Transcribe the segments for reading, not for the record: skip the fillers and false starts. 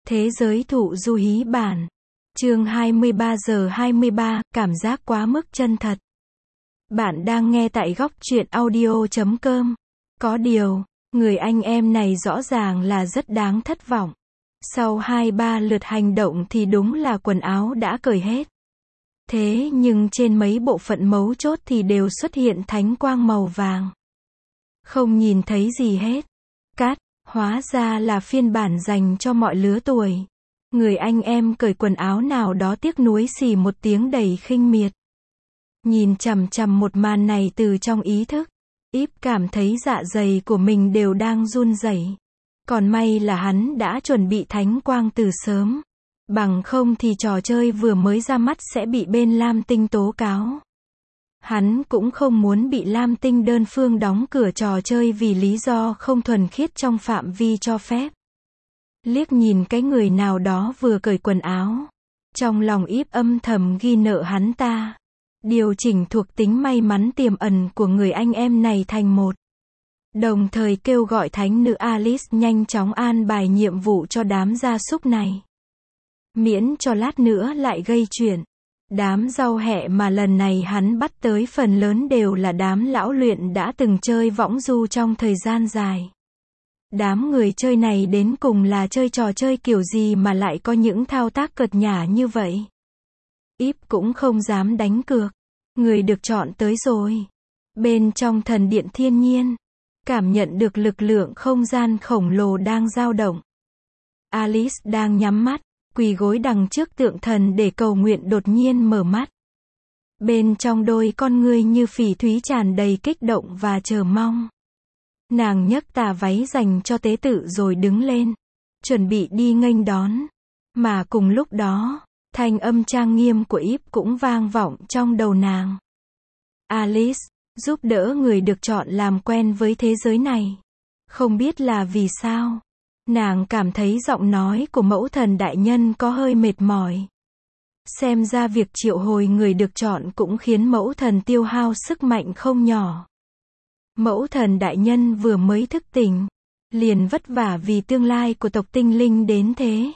Thế giới thụ du hí bản. Chương 23 giờ 23, cảm giác quá mức chân thật. Bạn đang nghe tại góc truyện audio.com. Có điều, người anh em này rõ ràng là rất đáng thất vọng. Sau 2-3 lượt hành động thì đúng là quần áo đã cởi hết. Thế nhưng trên mấy bộ phận mấu chốt thì đều xuất hiện thánh quang màu vàng. Không nhìn thấy gì hết. Cát, hóa ra là phiên bản dành cho mọi lứa tuổi. Người anh em cởi quần áo nào đó tiếc nuối xì một tiếng đầy khinh miệt. Nhìn chằm chằm một màn này từ trong ý thức, Íp cảm thấy dạ dày của mình đều đang run rẩy. Còn may là hắn đã chuẩn bị thánh quang từ sớm. Bằng không thì trò chơi vừa mới ra mắt sẽ bị bên Lam Tinh tố cáo. Hắn cũng không muốn bị Lam Tinh đơn phương đóng cửa trò chơi vì lý do không thuần khiết trong phạm vi cho phép. Liếc nhìn cái người nào đó vừa cởi quần áo. Trong lòng Íp âm thầm ghi nợ hắn ta. Điều chỉnh thuộc tính may mắn tiềm ẩn của người anh em này thành một. Đồng thời kêu gọi thánh nữ Alice nhanh chóng an bài nhiệm vụ cho đám gia súc này. Miễn cho lát nữa lại gây chuyện. Đám rau hẹ mà lần này hắn bắt tới phần lớn đều là đám lão luyện đã từng chơi võng du trong thời gian dài. Đám người chơi này đến cùng là chơi trò chơi kiểu gì mà lại có những thao tác cợt nhả như vậy. Íp cũng không dám đánh cược. Người được chọn tới rồi. Bên trong thần điện thiên nhiên, cảm nhận được lực lượng không gian khổng lồ đang dao động. Alice đang nhắm mắt, quỳ gối đằng trước tượng thần để cầu nguyện đột nhiên mở mắt. Bên trong đôi con ngươi như phỉ thúy tràn đầy kích động và chờ mong. Nàng nhấc tà váy dành cho tế tự rồi đứng lên, chuẩn bị đi nghênh đón. Mà cùng lúc đó, thanh âm trang nghiêm của Íp cũng vang vọng trong đầu nàng. Alice, giúp đỡ người được chọn làm quen với thế giới này. Không biết là vì sao, nàng cảm thấy giọng nói của mẫu thần đại nhân có hơi mệt mỏi. Xem ra việc triệu hồi người được chọn cũng khiến mẫu thần tiêu hao sức mạnh không nhỏ. Mẫu thần đại nhân vừa mới thức tỉnh, liền vất vả vì tương lai của tộc tinh linh đến thế.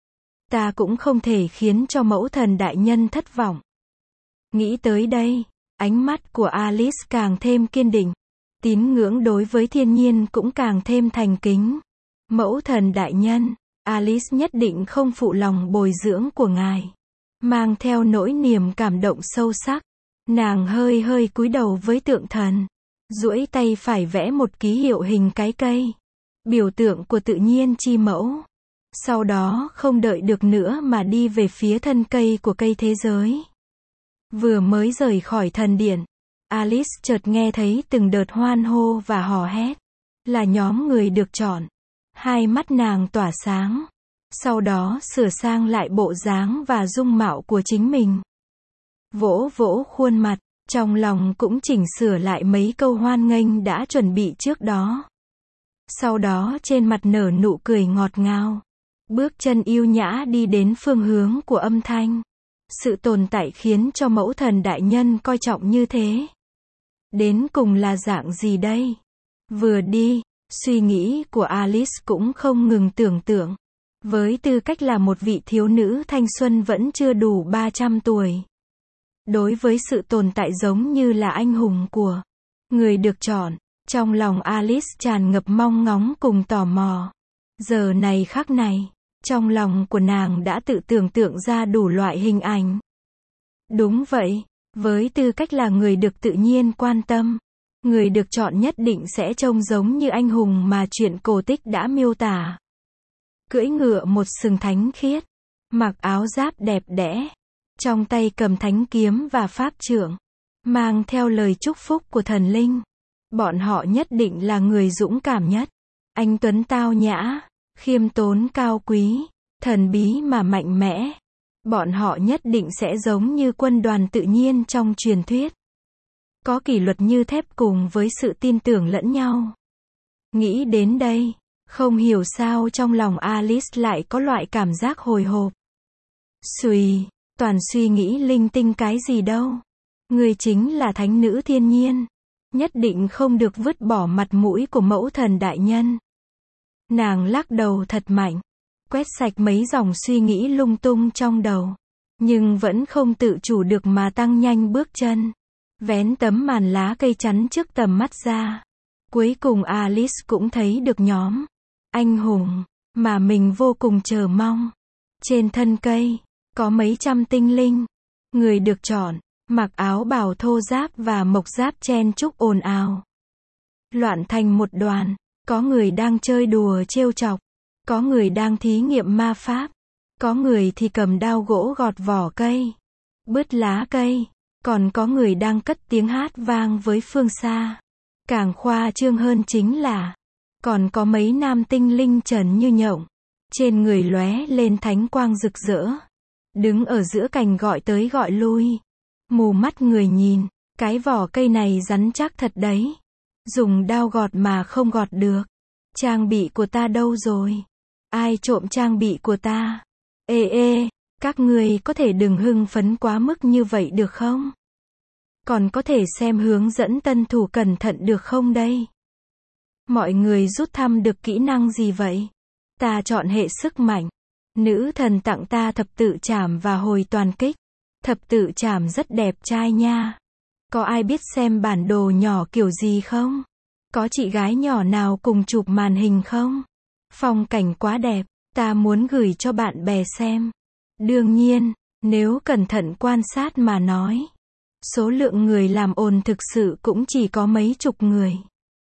Ta cũng không thể khiến cho mẫu thần đại nhân thất vọng. Nghĩ tới đây, ánh mắt của Alice càng thêm kiên định. Tín ngưỡng đối với thiên nhiên cũng càng thêm thành kính. Mẫu thần đại nhân, Alice nhất định không phụ lòng bồi dưỡng của ngài. Mang theo nỗi niềm cảm động sâu sắc, nàng hơi hơi cúi đầu với tượng thần. Duỗi tay phải vẽ một ký hiệu hình cái cây. Biểu tượng của tự nhiên chi mẫu. Sau đó không đợi được nữa mà đi về phía thân cây của cây thế giới. Vừa mới rời khỏi thần điện, Alice chợt nghe thấy từng đợt hoan hô và hò hét. Là nhóm người được chọn. Hai mắt nàng tỏa sáng. Sau đó sửa sang lại bộ dáng và dung mạo của chính mình. Vỗ vỗ khuôn mặt, trong lòng cũng chỉnh sửa lại mấy câu hoan nghênh đã chuẩn bị trước đó. Sau đó trên mặt nở nụ cười ngọt ngào. Bước chân yêu nhã đi đến phương hướng của âm thanh. Sự tồn tại khiến cho mẫu thần đại nhân coi trọng như thế. Đến cùng là dạng gì đây? Vừa đi, suy nghĩ của Alice cũng không ngừng tưởng tượng. Với tư cách là một vị thiếu nữ thanh xuân vẫn chưa đủ 300 tuổi. Đối với sự tồn tại giống như là anh hùng của người được chọn, trong lòng Alice tràn ngập mong ngóng cùng tò mò. Giờ này khắc này, trong lòng của nàng đã tự tưởng tượng ra đủ loại hình ảnh. Đúng vậy, với tư cách là người được tự nhiên quan tâm, người được chọn nhất định sẽ trông giống như anh hùng mà truyện cổ tích đã miêu tả. Cưỡi ngựa một sừng thánh khiết, mặc áo giáp đẹp đẽ, trong tay cầm thánh kiếm và pháp trượng, mang theo lời chúc phúc của thần linh. Bọn họ nhất định là người dũng cảm nhất, anh tuấn tao nhã, khiêm tốn cao quý, thần bí mà mạnh mẽ. Bọn họ nhất định sẽ giống như quân đoàn tự nhiên trong truyền thuyết. Có kỷ luật như thép cùng với sự tin tưởng lẫn nhau. Nghĩ đến đây, không hiểu sao trong lòng Alice lại có loại cảm giác hồi hộp. Xùi, toàn suy nghĩ linh tinh cái gì đâu. Người chính là thánh nữ thiên nhiên. Nhất định không được vứt bỏ mặt mũi của mẫu thần đại nhân. Nàng lắc đầu thật mạnh. quét sạch mấy dòng suy nghĩ lung tung trong đầu. Nhưng vẫn không tự chủ được mà tăng nhanh bước chân. Vén tấm màn lá cây chắn trước tầm mắt ra. Cuối cùng Alice cũng thấy được nhóm anh hùng mà mình vô cùng chờ mong. Trên thân cây, có mấy trăm tinh linh. Người được chọn, mặc áo bào thô ráp và mộc giáp chen chúc ồn ào. Loạn thành một đoàn, có người đang chơi đùa trêu chọc, có người đang thí nghiệm ma pháp, có người thì cầm đao gỗ gọt vỏ cây, bứt lá cây, còn có người đang cất tiếng hát vang với phương xa. Càng khoa trương hơn chính là, còn có mấy nam tinh linh trần như nhộng, trên người lóe lên thánh quang rực rỡ, đứng ở giữa cành gọi tới gọi lui. Mù mắt người nhìn, cái vỏ cây này rắn chắc thật đấy. Dùng đao gọt mà không gọt được. Trang bị của ta đâu rồi? Ai trộm trang bị của ta? Ê, các người có thể đừng hưng phấn quá mức như vậy được không? Còn có thể xem hướng dẫn tân thủ cẩn thận được không đây? Mọi người rút thăm được kỹ năng gì vậy? Ta chọn hệ sức mạnh. Nữ thần tặng ta thập tự trảm và hồi toàn kích. Thập tự trảm rất đẹp trai nha. Có ai biết xem bản đồ nhỏ kiểu gì không? Có chị gái nhỏ nào cùng chụp màn hình không? Phong cảnh quá đẹp, ta muốn gửi cho bạn bè xem. Đương nhiên, nếu cẩn thận quan sát mà nói, số lượng người làm ồn thực sự cũng chỉ có mấy chục người.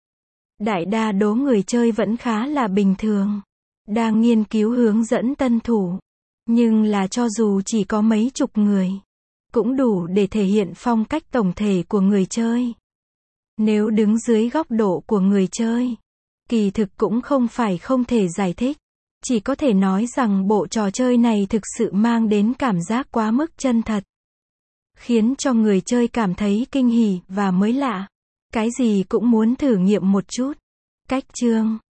Đại đa số người chơi vẫn khá là bình thường. Đang nghiên cứu hướng dẫn tân thủ. Nhưng là cho dù chỉ có mấy chục người, cũng đủ để thể hiện phong cách tổng thể của người chơi. Nếu đứng dưới góc độ của người chơi, kỳ thực cũng không phải không thể giải thích. Chỉ có thể nói rằng bộ trò chơi này thực sự mang đến cảm giác quá mức chân thật. Khiến cho người chơi cảm thấy kinh hỉ và mới lạ. Cái gì cũng muốn thử nghiệm một chút. Cách chương